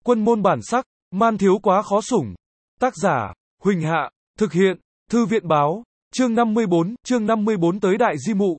Quân môn bản sắc, man thiếu quá khó sủng. Tác giả, Huỳnh Hạ, thực hiện, Thư viện báo, chương 54 tới Đại Di Mụ.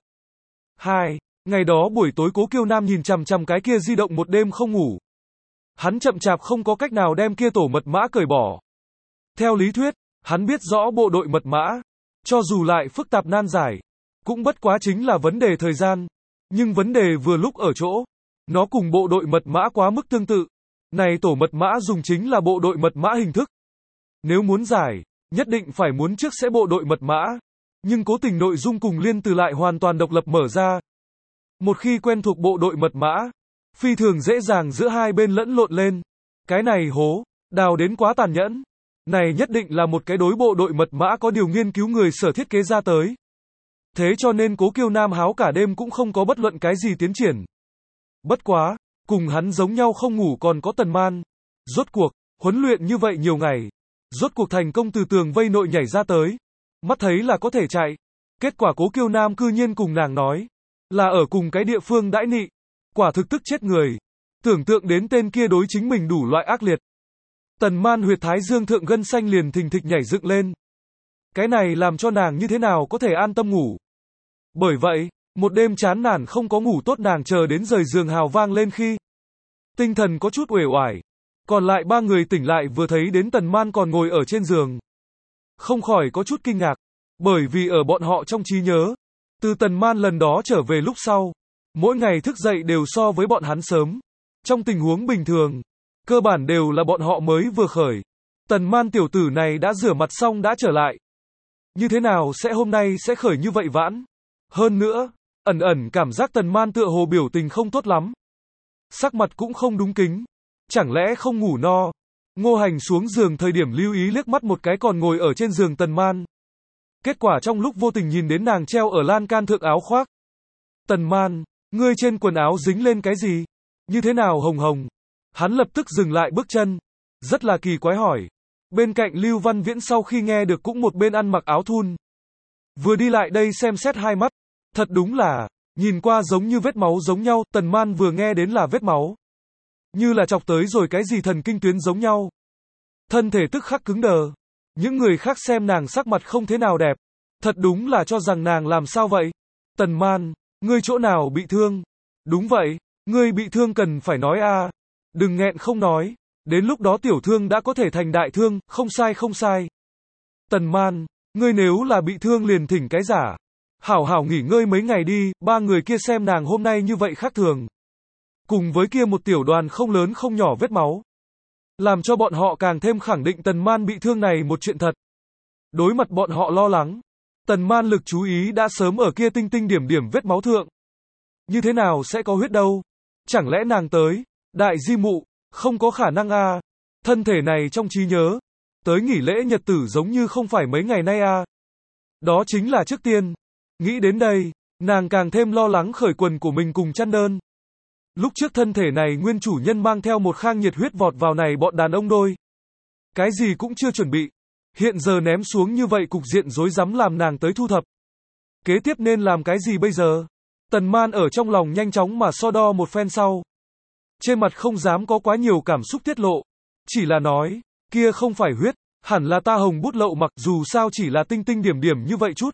2. Ngày đó buổi tối Cố Kiêu Nam nhìn chằm chằm cái kia di động một đêm không ngủ. Hắn chậm chạp không có cách nào đem kia tổ mật mã cởi bỏ. Theo lý thuyết, hắn biết rõ bộ đội mật mã, cho dù lại phức tạp nan giải, cũng bất quá chính là vấn đề thời gian. Nhưng vấn đề vừa lúc ở chỗ, nó cùng bộ đội mật mã quá mức tương tự. Này tổ mật mã dùng chính là bộ đội mật mã hình thức. Nếu muốn giải, nhất định phải muốn trước sẽ bộ đội mật mã. Nhưng cố tình nội dung cùng liên từ lại hoàn toàn độc lập mở ra. Một khi quen thuộc bộ đội mật mã, phi thường dễ dàng giữa hai bên lẫn lộn lên. Cái này hố, đào đến quá tàn nhẫn. Này nhất định là một cái đối bộ đội mật mã có điều nghiên cứu người sở thiết kế ra tới. Thế cho nên Cố Kiêu Nam háo cả đêm cũng không có bất luận cái gì tiến triển. Bất quá, cùng hắn giống nhau không ngủ còn có Tần Man. Rốt cuộc, huấn luyện như vậy nhiều ngày, rốt cuộc thành công từ tường vây nội nhảy ra tới. Mắt thấy là có thể chạy. Kết quả Cố Kiêu Nam cư nhiên cùng nàng nói, là ở cùng cái địa phương đãi nị. Quả thực tức chết người. Tưởng tượng đến tên kia đối chính mình đủ loại ác liệt. Tần Man huyệt thái dương thượng gân xanh liền thình thịch nhảy dựng lên. Cái này làm cho nàng như thế nào có thể an tâm ngủ. Bởi vậy, một đêm chán nản không có ngủ tốt nàng chờ đến rời giường hào vang lên khi tinh thần có chút uể oải. Còn lại ba người tỉnh lại vừa thấy đến Tần Man còn ngồi ở trên giường. Không khỏi có chút kinh ngạc. Bởi vì ở bọn họ trong trí nhớ, từ Tần Man lần đó trở về lúc sau, mỗi ngày thức dậy đều so với bọn hắn sớm. Trong tình huống bình thường, cơ bản đều là bọn họ mới vừa khởi. Tần Man tiểu tử này đã rửa mặt xong đã trở lại. Như thế nào sẽ hôm nay sẽ khởi như vậy vãn? Hơn nữa, ẩn ẩn cảm giác Tần Man tựa hồ biểu tình không tốt lắm. Sắc mặt cũng không đúng kính. Chẳng lẽ không ngủ no? Ngô Hành xuống giường thời điểm lưu ý liếc mắt một cái còn ngồi ở trên giường Tần Man. Kết quả trong lúc vô tình nhìn đến nàng treo ở lan can thượng áo khoác. Tần Man, ngươi trên quần áo dính lên cái gì? Như thế nào hồng hồng? Hắn lập tức dừng lại bước chân. Rất là kỳ quái hỏi. Bên cạnh Lưu Văn Viễn sau khi nghe được cũng một bên ăn mặc áo thun. Vừa đi lại đây xem xét hai mắt. Thật đúng là, nhìn qua giống như vết máu giống nhau. Tần Man vừa nghe đến là vết máu. Như là chọc tới rồi cái gì thần kinh tuyến giống nhau. Thân thể tức khắc cứng đờ. Những người khác xem nàng sắc mặt không thế nào đẹp. Thật đúng là cho rằng nàng làm sao vậy? Tần Man, ngươi chỗ nào bị thương? Đúng vậy, ngươi bị thương cần phải nói a. Đừng nghẹn không nói. Đến lúc đó tiểu thương đã có thể thành đại thương, không sai không sai. Tần Man, ngươi nếu là bị thương liền thỉnh cái giả. Hảo hảo nghỉ ngơi mấy ngày đi, ba người kia xem nàng hôm nay như vậy khác thường. Cùng với kia một tiểu đoàn không lớn không nhỏ vết máu. Làm cho bọn họ càng thêm khẳng định Tần Man bị thương này một chuyện thật. Đối mặt bọn họ lo lắng. Tần Man lực chú ý đã sớm ở kia tinh tinh điểm điểm vết máu thượng. Như thế nào sẽ có huyết đâu? Chẳng lẽ nàng tới? Đại Di Mụ, không có khả năng a. Thân thể này trong trí nhớ. Tới nghỉ lễ nhật tử giống như không phải mấy ngày nay a. Đó chính là trước tiên. Nghĩ đến đây, nàng càng thêm lo lắng khởi quần của mình cùng chăn đơn. Lúc trước thân thể này nguyên chủ nhân mang theo một khang nhiệt huyết vọt vào này bọn đàn ông đôi. Cái gì cũng chưa chuẩn bị. Hiện giờ ném xuống như vậy cục diện rối rắm làm nàng tới thu thập. Kế tiếp nên làm cái gì bây giờ? Tần Man ở trong lòng nhanh chóng mà so đo một phen sau. Trên mặt không dám có quá nhiều cảm xúc tiết lộ. Chỉ là nói, kia không phải huyết, hẳn là ta hồng bút lậu mặc dù sao chỉ là tinh tinh điểm điểm như vậy chút.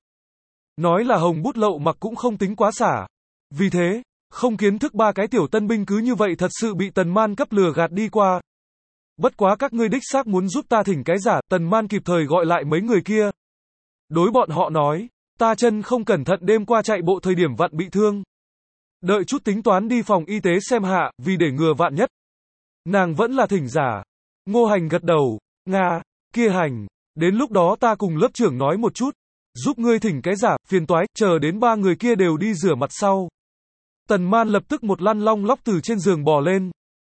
Nói là hồng bút lậu mặc cũng không tính quá xả. Vì thế, không kiến thức ba cái tiểu tân binh cứ như vậy thật sự bị Tần Man cấp lừa gạt đi qua. Bất quá các ngươi đích xác muốn giúp ta thỉnh cái giả, Tần Man kịp thời gọi lại mấy người kia. Đối bọn họ nói, ta chân không cẩn thận đêm qua chạy bộ thời điểm vặn bị thương. Đợi chút tính toán đi phòng y tế xem hạ, vì để ngừa vạn nhất. Nàng vẫn là thỉnh giả. Ngô Hành gật đầu, Nga, kia Hành, đến lúc đó ta cùng lớp trưởng nói một chút, giúp ngươi thỉnh cái giả, phiền toái, chờ đến ba người kia đều đi rửa mặt sau. Tần Man lập tức một lăn long lóc từ trên giường bò lên.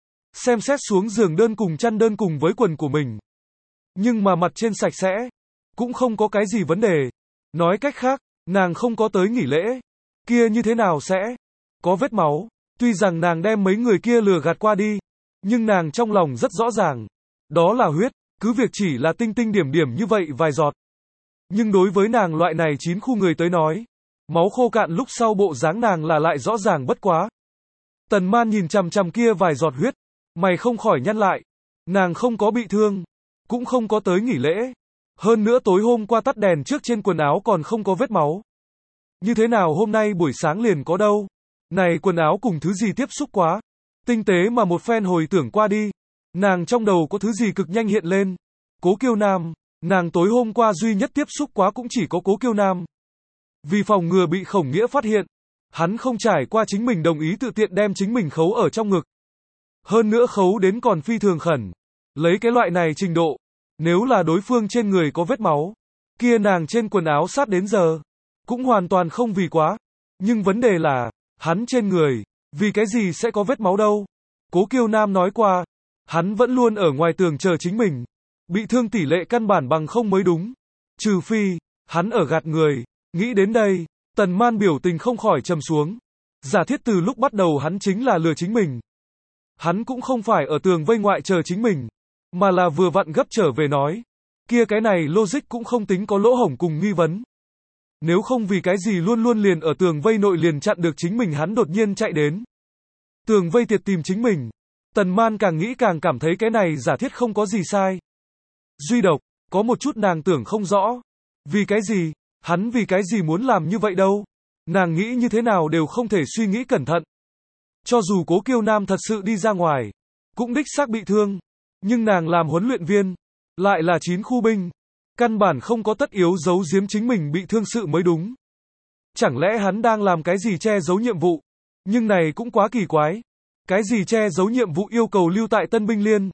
Xem xét xuống giường đơn cùng chăn đơn cùng với quần của mình. Nhưng mà mặt trên sạch sẽ. Cũng không có cái gì vấn đề. Nói cách khác, nàng không có tới nghỉ lễ. Kia như thế nào sẽ có vết máu. Tuy rằng nàng đem mấy người kia lừa gạt qua đi. Nhưng nàng trong lòng rất rõ ràng. Đó là huyết. Cứ việc chỉ là tinh tinh điểm điểm như vậy vài giọt. Nhưng đối với nàng loại này 9 khu người tới nói. Máu khô cạn lúc sau bộ dáng nàng là lại rõ ràng bất quá. Tần Man nhìn chằm chằm kia vài giọt huyết. Mày không khỏi nhăn lại. Nàng không có bị thương, cũng không có tới nghỉ lễ. Hơn nữa tối hôm qua tắt đèn trước trên quần áo còn không có vết máu. Như thế nào hôm nay buổi sáng liền có đâu? Này quần áo cùng thứ gì tiếp xúc quá? Tinh tế mà một phen hồi tưởng qua đi. Nàng trong đầu có thứ gì cực nhanh hiện lên. Cố Kiêu Nam, nàng tối hôm qua duy nhất tiếp xúc quá cũng chỉ có Cố Kiêu Nam. Vì phòng ngừa bị Khổng Nghĩa phát hiện, hắn không trải qua chính mình đồng ý tự tiện đem chính mình khấu ở trong ngực. Hơn nữa khấu đến còn phi thường khẩn. Lấy cái loại này trình độ, nếu là đối phương trên người có vết máu, kia nàng trên quần áo sát đến giờ, cũng hoàn toàn không vì quá. Nhưng vấn đề là, hắn trên người, vì cái gì sẽ có vết máu đâu? Cố Kiêu Nam nói qua, hắn vẫn luôn ở ngoài tường chờ chính mình. Bị thương tỷ lệ căn bản bằng không mới đúng. Trừ phi, hắn ở gạt người. Nghĩ đến đây, Tần Man biểu tình không khỏi trầm xuống. Giả thiết từ lúc bắt đầu hắn chính là lừa chính mình. Hắn cũng không phải ở tường vây ngoại chờ chính mình, mà là vừa vặn gấp trở về nói. Kia cái này logic cũng không tính có lỗ hổng cùng nghi vấn. Nếu không vì cái gì luôn luôn liền ở tường vây nội liền chặn được chính mình hắn đột nhiên chạy đến. Tường vây tiệt tìm chính mình. Tần Man càng nghĩ càng cảm thấy cái này giả thiết không có gì sai. Duy độc, có một chút nàng tưởng không rõ. Vì cái gì? Hắn vì cái gì muốn làm như vậy đâu? Nàng nghĩ như thế nào đều không thể suy nghĩ cẩn thận. Cho dù Cố Kiêu Nam thật sự đi ra ngoài, cũng đích xác bị thương. Nhưng nàng làm huấn luyện viên, lại là 9 khu binh. Căn bản không có tất yếu giấu giếm chính mình bị thương sự mới đúng. Chẳng lẽ hắn đang làm cái gì che giấu nhiệm vụ? Nhưng này cũng quá kỳ quái. Cái gì che giấu nhiệm vụ yêu cầu lưu tại Tân Binh Liên,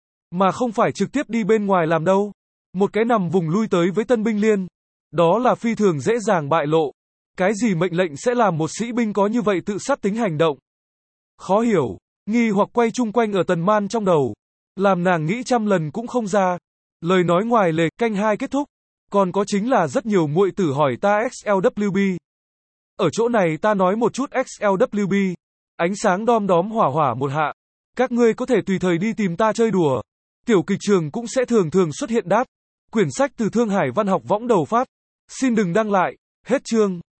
mà không phải trực tiếp đi bên ngoài làm đâu? Một cái nằm vùng lui tới với Tân Binh Liên, đó là phi thường dễ dàng bại lộ. Cái gì mệnh lệnh sẽ làm một sĩ binh có như vậy tự sát tính hành động? Khó hiểu, nghi hoặc quay chung quanh ở Tần Man trong đầu, làm nàng nghĩ trăm lần cũng không ra. Lời nói ngoài lề, canh 2 kết thúc. Còn có chính là rất nhiều muội tử hỏi ta XLWB. Ở chỗ này ta nói một chút XLWB. Ánh sáng đom đóm hỏa hỏa một hạ. Các ngươi có thể tùy thời đi tìm ta chơi đùa. Tiểu kịch trường cũng sẽ thường thường xuất hiện đáp. Quyển sách từ Thương Hải Văn học võng đầu phát. Xin đừng đăng lại. Hết chương.